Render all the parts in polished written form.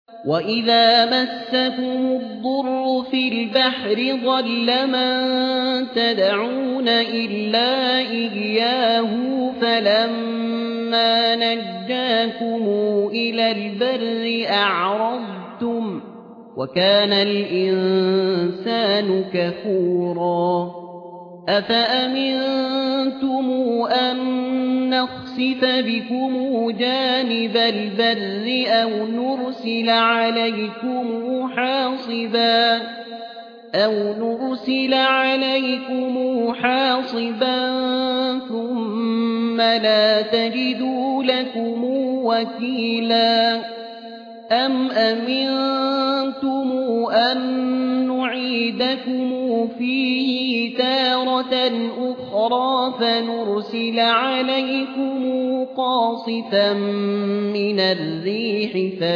وَإِذَا مَسَّكُمُ الضُّرُّ فِي الْبَحْرِ ضَلَّ مَن تَدْعُونَ إِلَّا إِيَّاهُ فَلَمَّا نَجَّاكُمْ إِلَى الْبَرِّ أَعْرَضْتُمْ ۚ وَكَانَ الْإِنسَانُ كَفُورًا أَفَأَمِنتُمْ أَن نَّخْسِفَ بِكُمْ جَانِبَ الْبَرِّ أَوْ نُرْسِلَ عَلَيْكُمْ حَاصِبًا ثُمَّ لَا تَجِدُوا لَكُمْ وَكِيلًا أَمْ أَمِنتُمْ أَن نُّعِيدَكُمْ فِيهِ تَارَةً أُخْرَىٰ فَنُرْسِلَ عَلَيْكُمْ قَاصِفًا مِّنَ الرِّيحِ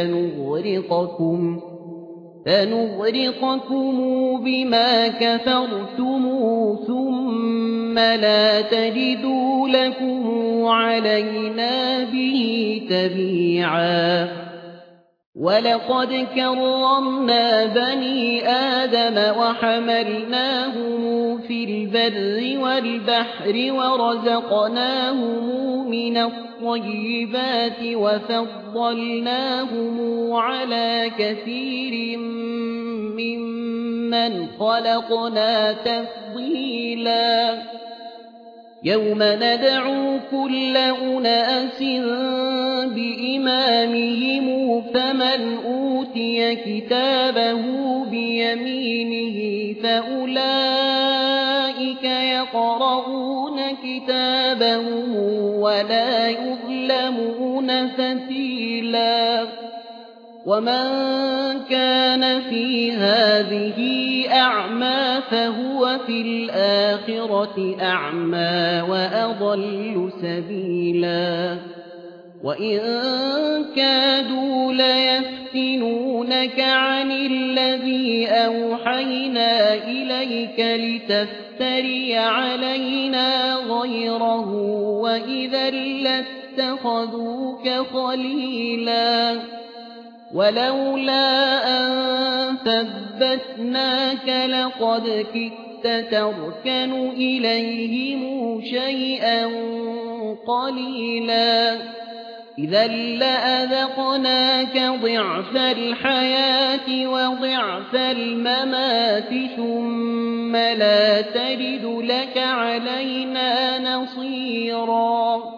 فَنُغْرِقَكُم بِمَا كَفَرْتُمْ ثُمَّ لَا تَجِدُوا لَكُمْ عَلَيْنَا بِهِ تَبِيعًا وَلَقَدْ كَرَّمْنَا بَنِي آدَمَ وَحَمَلْنَاهُمْ فِي الْبَرِّ وَالْبَحْرِ وَرَزَقْنَاهُم مِّنَ الطَّيِّبَاتِ وَفَضَّلْنَاهُمْ عَلَىٰ كَثِيرٍ مِّمَّنْ خَلَقْنَا تَفْضِيلًا يَوْمَ نَدْعُو كُلَّ أُنَاسٍ بِإِمَامِهِمْ فَمَنْ أُوتِيَ كِتَابَهُ بِيَمِينِهِ فَأُولَٰئِكَ يَقْرَءُونَ كِتَابَهُمْ وَلَا يُظْلَمُونَ فَتِيلًا وَمَن كَانَ فِي هَٰذِهِ أَعْمَىٰ فَهُوَ فِي الْآخِرَةِ أَعْمَىٰ وَأَضَلُّ سَبِيلًا وَإِن كَادُوا لَيَفْتِنُونَكَ عَنِ الَّذِي أَوْحَيْنَا إِلَيْكَ لِتَفْتَرِيَ عَلَيْنَا غَيْرَهُ وَإِذًا لَّاتَّخَذُوكَ خَلِيلًا وَلَوْلَا أَن ثَبَّتْنَاكَ لَقَدْ كِدتَّ تَرْكَنُ إِلَيْهِمْ شَيْئًا قَلِيلًا إِذًا لَّأَذَقْنَاكَ ضِعْفَ الْحَيَاةِ وَضِعْفَ الْمَمَاتِ ثُمَّ لَا تَجِدُ لَكَ عَلَيْنَا نَصِيرًا